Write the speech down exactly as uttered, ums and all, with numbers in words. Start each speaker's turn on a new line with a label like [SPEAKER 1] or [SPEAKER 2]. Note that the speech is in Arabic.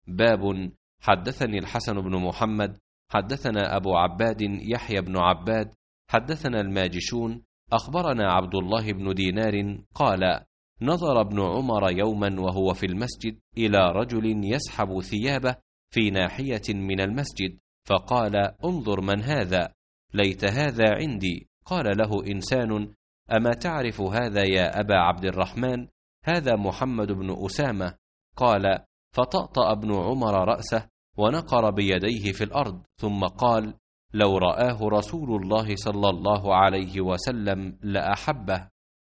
[SPEAKER 1] باب. حدثني الحسن بن محمد حدثنا أبو عباد يحيى بن عباد حدثنا الماجشون أخبرنا عبد الله بن دينار قال: نظر ابن عمر يوما وهو في المسجد إلى رجل يسحب ثيابه في ناحية من المسجد، فقال: انظر من هذا، ليت هذا عندي. قال له إنسان: أما تعرف هذا يا أبا عبد الرحمن؟ هذا محمد بن أسامة. قال: فطأطأ ابن عمر رأسه ونقر بيديه في الأرض، ثم قال: لو رآه رسول الله صلى الله عليه وسلم لأحبه.